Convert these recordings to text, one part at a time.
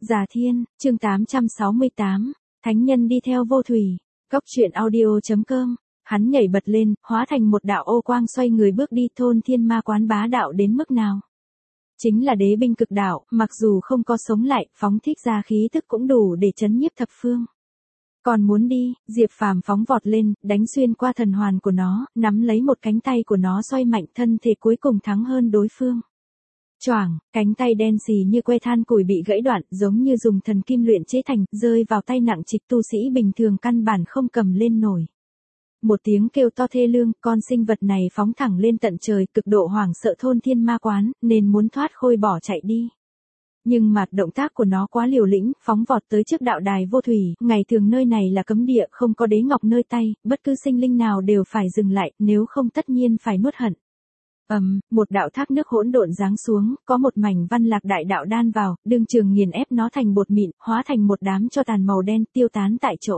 Già Thiên, chương 868, Thánh nhân đi theo vô thủy. Góc truyện audio.com. Hắn nhảy bật lên, hóa thành một đạo ô quang xoay người bước đi. Thôn Thiên Ma Quán bá đạo đến mức nào? Chính là đế binh cực đạo, mặc dù không có sống lại, phóng thích ra khí tức cũng đủ để chấn nhiếp thập phương. Còn muốn đi, Diệp Phàm phóng vọt lên, đánh xuyên qua thần hoàn của nó, nắm lấy một cánh tay của nó xoay mạnh, thân thể cuối cùng thắng hơn đối phương. Choảng, cánh tay đen xì như que than củi bị gãy đoạn, giống như dùng thần kim luyện chế thành, rơi vào tay nặng trịch tu sĩ bình thường căn bản không cầm lên nổi. Một tiếng kêu to thê lương, con sinh vật này phóng thẳng lên tận trời, cực độ hoảng sợ Thôn Thiên Ma Quán, nên muốn thoát khôi bỏ chạy đi. Nhưng mà động tác của nó quá liều lĩnh, phóng vọt tới trước đạo đài vô thủy, ngày thường nơi này là cấm địa, không có đế ngọc nơi tay, bất cứ sinh linh nào đều phải dừng lại, nếu không tất nhiên phải nuốt hận. Một đạo thác nước hỗn độn giáng xuống, có một mảnh văn lạc đại đạo đan vào, đương trường nghiền ép nó thành bột mịn, hóa thành một đám tro tàn màu đen tiêu tán tại chỗ.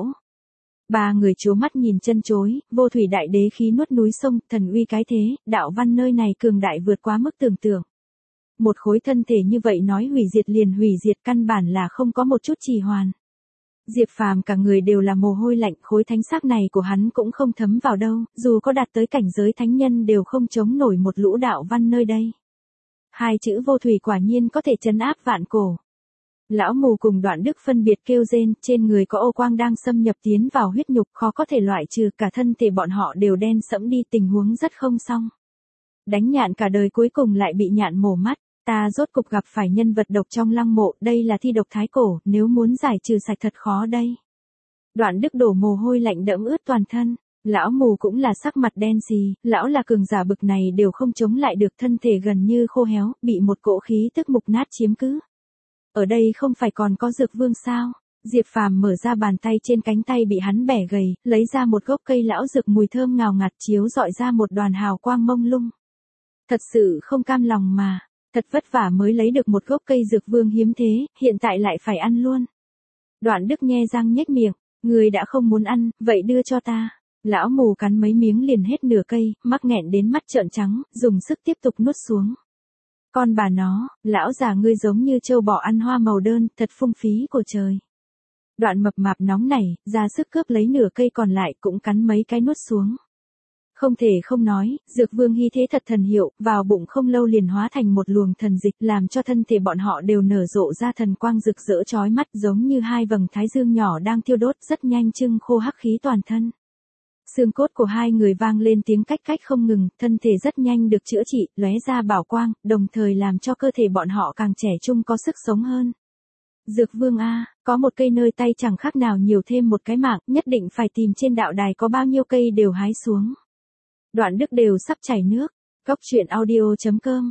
Ba người trố mắt nhìn chân chối, vô thủy đại đế khí nuốt núi sông, thần uy cái thế, đạo văn nơi này cường đại vượt quá mức tưởng tượng. Một khối thân thể như vậy nói hủy diệt liền hủy diệt, căn bản là không có một chút trì hoãn. Diệp Phàm cả người đều là mồ hôi lạnh, khối thánh xác này của hắn cũng không thấm vào đâu, dù có đạt tới cảnh giới thánh nhân đều không chống nổi một lũ đạo văn nơi đây. Hai chữ vô thủy quả nhiên có thể trấn áp vạn cổ. Lão mù cùng Đoạn Đức phân biệt kêu rên, trên người có ô quang đang xâm nhập tiến vào huyết nhục, khó có thể loại trừ, cả thân thể bọn họ đều đen sẫm đi, tình huống rất không xong. Đánh nhạn cả đời cuối cùng lại bị nhạn mổ mắt. Ta rốt cục gặp phải nhân vật độc trong lăng mộ, đây là thi độc thái cổ, nếu muốn giải trừ sạch thật khó đây. Đoạn Đức đổ mồ hôi lạnh đẫm ướt toàn thân, lão mù cũng là sắc mặt đen xì, lão là cường giả bực này đều không chống lại được, thân thể gần như khô héo, bị một cỗ khí tức mục nát chiếm cứ. Ở đây không phải còn có Dược Vương sao? Diệp Phàm mở ra bàn tay, trên cánh tay bị hắn bẻ gầy, lấy ra một gốc cây lão dược mùi thơm ngào ngạt chiếu dọi ra một đoàn hào quang mông lung. Thật sự không cam lòng mà. Thật vất vả mới lấy được một gốc cây Dược Vương hiếm thế, hiện tại lại phải ăn luôn. Đoạn Đức nhe răng nhếch miệng, người đã không muốn ăn, vậy đưa cho ta. Lão mù cắn mấy miếng liền hết nửa cây, mắc nghẹn đến mắt trợn trắng, dùng sức tiếp tục nuốt xuống. Con bà nó, lão già ngươi giống như trâu bò ăn hoa màu đơn, thật phung phí của trời. Đoạn mập mạp nóng nảy, ra sức cướp lấy nửa cây còn lại cũng cắn mấy cái nuốt xuống. Không thể không nói, Dược Vương hy thế thật thần hiệu, vào bụng không lâu liền hóa thành một luồng thần dịch, làm cho thân thể bọn họ đều nở rộ ra thần quang rực rỡ chói mắt, giống như hai vầng thái dương nhỏ đang thiêu đốt, rất nhanh trưng khô hắc khí toàn thân. Xương cốt của hai người vang lên tiếng cách cách không ngừng, thân thể rất nhanh được chữa trị, lóe ra bảo quang, đồng thời làm cho cơ thể bọn họ càng trẻ trung có sức sống hơn. Dược Vương a, có một cây nơi tay chẳng khác nào nhiều thêm một cái mạng, nhất định phải tìm trên đạo đài có bao nhiêu cây đều hái xuống. Đoạn Đức đều sắp chảy nước. Góc truyện audio.com.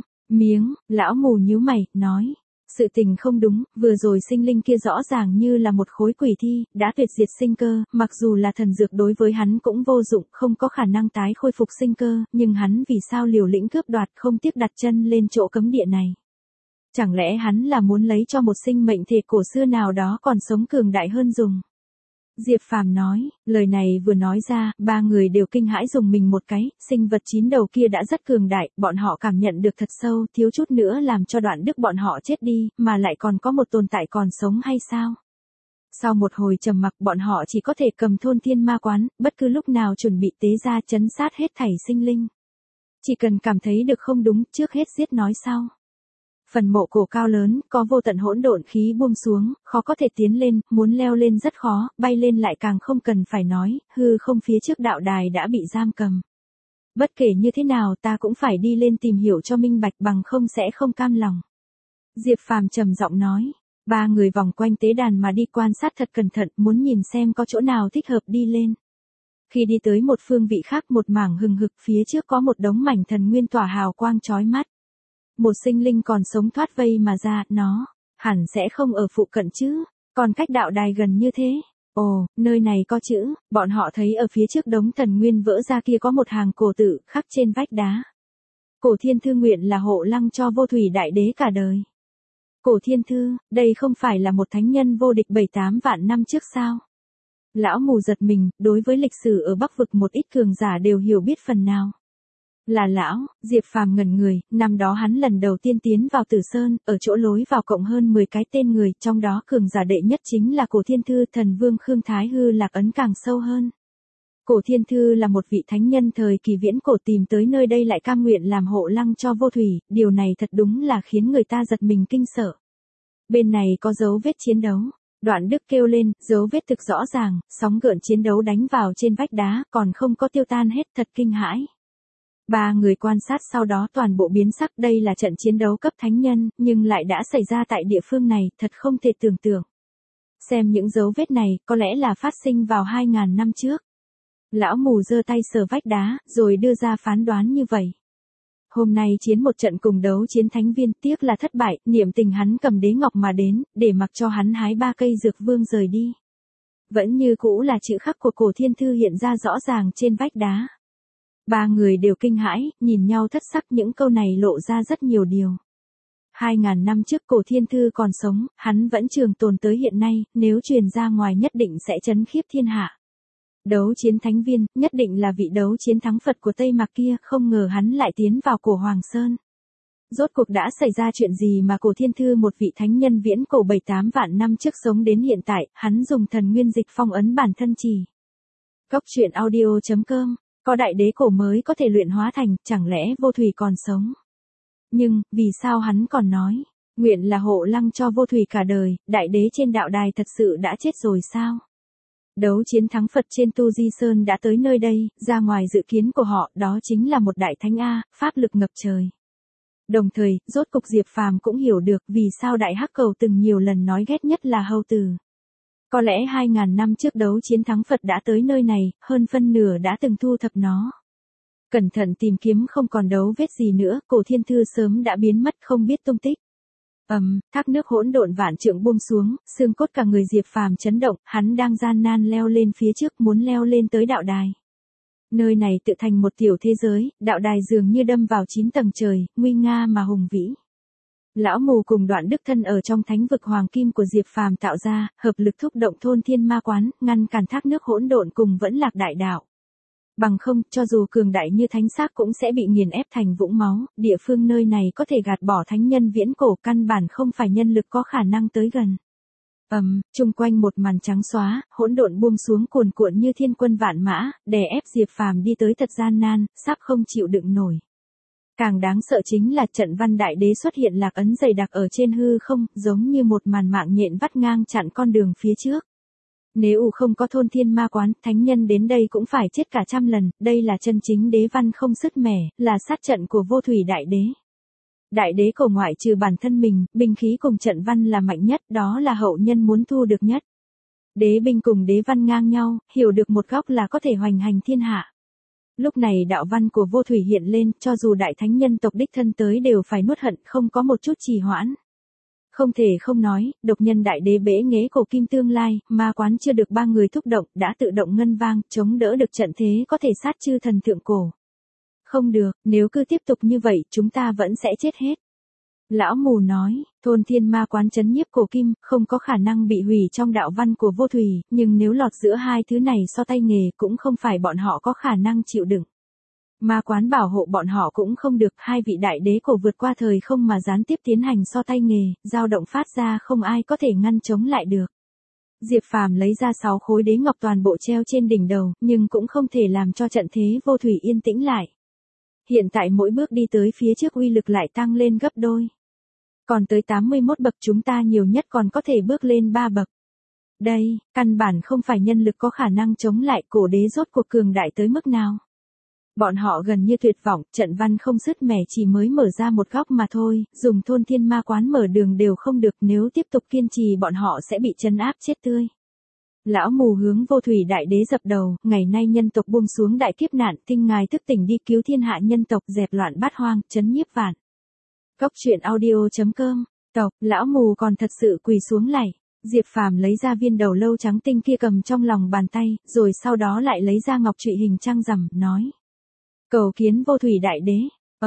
Lão mù nhíu mày, nói. Sự tình không đúng, vừa rồi sinh linh kia rõ ràng như là một khối quỷ thi, đã tuyệt diệt sinh cơ, mặc dù là thần dược đối với hắn cũng vô dụng, không có khả năng tái khôi phục sinh cơ, nhưng hắn vì sao liều lĩnh cướp đoạt, không tiếc đặt chân lên chỗ cấm địa này. Chẳng lẽ hắn là muốn lấy cho một sinh mệnh thể cổ xưa nào đó còn sống cường đại hơn dùng. Diệp Phàm nói, lời này vừa nói ra, ba người đều kinh hãi dùng mình một cái, sinh vật 9 đầu kia đã rất cường đại, bọn họ cảm nhận được thật sâu, thiếu chút nữa làm cho Đoạn Đức bọn họ chết đi, mà lại còn có một tồn tại còn sống hay sao? Sau một hồi trầm mặc bọn họ chỉ có thể cầm Thôn Thiên Ma Quán, bất cứ lúc nào chuẩn bị tế ra trấn sát hết thảy sinh linh. Chỉ cần cảm thấy được không đúng, trước hết giết nói sau. Phần mộ cổ cao lớn, có vô tận hỗn độn khí buông xuống, khó có thể tiến lên, muốn leo lên rất khó, bay lên lại càng không cần phải nói, hư không phía trước đạo đài đã bị giam cầm. Bất kể như thế nào ta cũng phải đi lên tìm hiểu cho minh bạch, bằng không sẽ không cam lòng. Diệp Phàm trầm giọng nói, ba người vòng quanh tế đàn mà đi quan sát thật cẩn thận, muốn nhìn xem có chỗ nào thích hợp đi lên. Khi đi tới một phương vị khác, một mảng hừng hực phía trước có một đống mảnh thần nguyên tỏa hào quang chói mắt. Một sinh linh còn sống thoát vây mà ra, nó hẳn sẽ không ở phụ cận chứ, còn cách đạo đài gần như thế. Ồ, nơi này có chữ, bọn họ thấy ở phía trước đống thần nguyên vỡ ra kia có một hàng cổ tự khắc trên vách đá. Cổ Thiên Thư nguyện là hộ lăng cho vô thủy đại đế cả đời. Cổ Thiên Thư, đây không phải là một thánh nhân vô địch 7-8 vạn năm trước sao? Lão mù giật mình, đối với lịch sử ở Bắc vực một ít cường giả đều hiểu biết phần nào. Là lão, Diệp Phàm ngẩn người, năm đó hắn lần đầu tiên tiến vào Tử Sơn, ở chỗ lối vào cộng hơn 10 cái tên người, trong đó cường giả đệ nhất chính là Cổ Thiên Thư, thần vương Khương Thái Hư lạc ấn càng sâu hơn. Cổ Thiên Thư là một vị thánh nhân thời kỳ viễn cổ tìm tới nơi đây lại cam nguyện làm hộ lăng cho vô thủy, điều này thật đúng là khiến người ta giật mình kinh sợ. Bên này có dấu vết chiến đấu. Đoạn Đức kêu lên, dấu vết thực rõ ràng, sóng gợn chiến đấu đánh vào trên vách đá, còn không có tiêu tan hết, thật kinh hãi. Ba người quan sát sau đó toàn bộ biến sắc, đây là trận chiến đấu cấp thánh nhân, nhưng lại đã xảy ra tại địa phương này, thật không thể tưởng tượng. Xem những dấu vết này, có lẽ là phát sinh vào 2000 năm trước. Lão mù giơ tay sờ vách đá, rồi đưa ra phán đoán như vậy. Hôm nay chiến một trận cùng đấu chiến thánh viên, tiếc là thất bại, niệm tình hắn cầm đế ngọc mà đến, để mặc cho hắn hái 3 cây dược vương rời đi. Vẫn như cũ là chữ khắc của Cổ Thiên Thư hiện ra rõ ràng trên vách đá. Ba người đều kinh hãi, nhìn nhau thất sắc, những câu này lộ ra rất nhiều điều. 2000 năm trước Cổ Thiên Thư còn sống, hắn vẫn trường tồn tới hiện nay, nếu truyền ra ngoài nhất định sẽ chấn khiếp thiên hạ. Đấu chiến thánh viên, nhất định là vị đấu chiến thắng Phật của Tây Mạc kia, không ngờ hắn lại tiến vào cổ Hoàng Sơn. Rốt cuộc đã xảy ra chuyện gì mà Cổ Thiên Thư, một vị thánh nhân viễn cổ 7-8 vạn năm trước sống đến hiện tại, hắn dùng thần nguyên dịch phong ấn bản thân chỉ. Góc truyện audio.com, có đại đế cổ mới có thể luyện hóa thành, chẳng lẽ vô thủy còn sống? Nhưng, vì sao hắn còn nói, nguyện là hộ lăng cho vô thủy cả đời, đại đế trên đạo đài thật sự đã chết rồi sao? Đấu chiến thắng Phật trên Tu Di Sơn đã tới nơi đây, ra ngoài dự kiến của họ, đó chính là một đại thánh A, pháp lực ngập trời. Đồng thời, rốt cục Diệp Phàm cũng hiểu được vì sao Đại Hắc Cầu từng nhiều lần nói ghét nhất là hầu tử. Có lẽ 2000 năm trước đấu chiến thắng Phật đã tới nơi này, hơn phân nửa đã từng thu thập nó. Cẩn thận tìm kiếm không còn dấu vết gì nữa, Cổ Thiên Thư sớm đã biến mất không biết tung tích. Thác nước hỗn độn vạn trượng buông xuống, xương cốt cả người Diệp Phàm chấn động, hắn đang gian nan leo lên phía trước, muốn leo lên tới đạo đài. Nơi này tự thành một tiểu thế giới, đạo đài dường như đâm vào 9 tầng trời, nguy nga mà hùng vĩ. Lão mù cùng Đoạn Đức thân ở trong thánh vực hoàng kim của Diệp Phàm tạo ra, hợp lực thúc động thôn thiên ma quán, ngăn cản thác nước hỗn độn cùng vẫn lạc đại đạo. Bằng không, cho dù cường đại như thánh xác cũng sẽ bị nghiền ép thành vũng máu, địa phương nơi này có thể gạt bỏ thánh nhân viễn cổ, căn bản không phải nhân lực có khả năng tới gần. Chung quanh một màn trắng xóa, hỗn độn buông xuống cuồn cuộn như thiên quân vạn mã, đè ép Diệp Phàm đi tới thật gian nan, sắp không chịu đựng nổi. Càng đáng sợ chính là trận văn đại đế xuất hiện lạc ấn dày đặc ở trên hư không, giống như một màn mạng nhện vắt ngang chặn con đường phía trước. Nếu không có thôn thiên ma quán, thánh nhân đến đây cũng phải chết cả trăm lần, đây là chân chính đế văn không sứt mẻ, là sát trận của vô thủy đại đế. Đại đế cổ ngoại trừ bản thân mình, binh khí cùng trận văn là mạnh nhất, đó là hậu nhân muốn thu được nhất. Đế binh cùng đế văn ngang nhau, hiểu được một góc là có thể hoành hành thiên hạ. Lúc này đạo văn của vô thủy hiện lên, cho dù đại thánh nhân tộc đích thân tới đều phải nuốt hận, không có một chút trì hoãn. Không thể không nói, độc nhân đại đế bể nghế cổ kim tương lai, ma quán chưa được 3 người thúc động, đã tự động ngân vang, chống đỡ được trận thế có thể sát chư thần thượng cổ. Không được, nếu cứ tiếp tục như vậy, chúng ta vẫn sẽ chết hết. Lão mù nói, thôn thiên ma quán trấn nhiếp cổ kim, không có khả năng bị hủy trong đạo văn của vô thủy, nhưng nếu lọt giữa hai thứ này so tay nghề cũng không phải bọn họ có khả năng chịu đựng. Ma quán bảo hộ bọn họ cũng không được, hai vị đại đế cổ vượt qua thời không mà gián tiếp tiến hành so tay nghề, dao động phát ra không ai có thể ngăn chống lại được. Diệp Phàm lấy ra 6 khối đế ngọc toàn bộ treo trên đỉnh đầu, nhưng cũng không thể làm cho trận thế vô thủy yên tĩnh lại. Hiện tại mỗi bước đi tới phía trước uy lực lại tăng lên gấp đôi. Còn tới 81 bậc, chúng ta nhiều nhất còn có thể bước lên 3 bậc. Đây, căn bản không phải nhân lực có khả năng chống lại, cổ đế rốt cuộc cường đại tới mức nào. Bọn họ gần như tuyệt vọng, trận văn không sứt mẻ chỉ mới mở ra một góc mà thôi, dùng thôn thiên ma quán mở đường đều không được, nếu tiếp tục kiên trì bọn họ sẽ bị trấn áp chết tươi. Lão mù hướng vô thủy đại đế dập đầu, ngày nay nhân tộc buông xuống đại kiếp nạn, tinh ngài thức tỉnh đi cứu thiên hạ nhân tộc, dẹp loạn bát hoang, trấn nhiếp vạn. Góc truyện audio.com, lão mù còn thật sự quỳ xuống lạy. Diệp Phàm lấy ra viên đầu lâu trắng tinh kia cầm trong lòng bàn tay, rồi sau đó lại lấy ra ngọc trụy hình trăng rằm, nói. Cầu kiến vô thủy đại đế.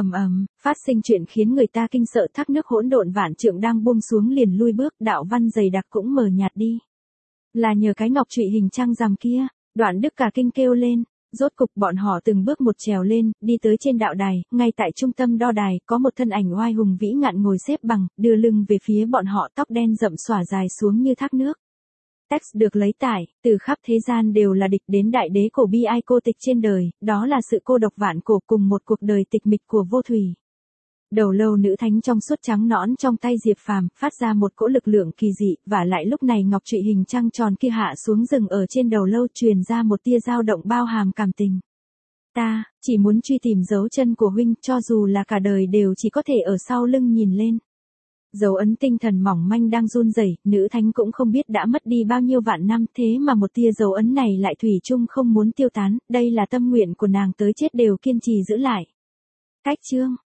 Phát sinh chuyện khiến người ta kinh sợ, thác nước hỗn độn vạn trượng đang buông xuống liền lui bước, đạo văn dày đặc cũng mờ nhạt đi. Là nhờ cái ngọc trụy hình trăng rằm kia, Đoạn Đức cả kinh kêu lên. Rốt cục bọn họ từng bước một trèo lên, đi tới trên đạo đài, ngay tại trung tâm đo đài, có một thân ảnh oai hùng vĩ ngạn ngồi xếp bằng, đưa lưng về phía bọn họ, tóc đen rậm xõa dài xuống như thác nước. Text được lấy tải, từ khắp thế gian đều là địch đến đại đế cổ bi ai cô tịch trên đời, đó là sự cô độc vạn cổ cùng một cuộc đời tịch mịch của vô thủy. Đầu lâu nữ thánh trong suốt trắng nõn trong tay Diệp Phàm phát ra một cỗ lực lượng kỳ dị, và lại lúc này ngọc trụy hình trăng tròn kia hạ xuống rừng ở trên đầu lâu, truyền ra một tia dao động bao hàm cảm tình. Ta chỉ muốn truy tìm dấu chân của huynh, cho dù là cả đời đều chỉ có thể ở sau lưng nhìn lên. Dấu ấn tinh thần mỏng manh đang run rẩy, nữ thánh cũng không biết đã mất đi bao nhiêu vạn năm, thế mà một tia dấu ấn này lại thủy chung không muốn tiêu tán, đây là tâm nguyện của nàng tới chết đều kiên trì giữ lại. Cách chương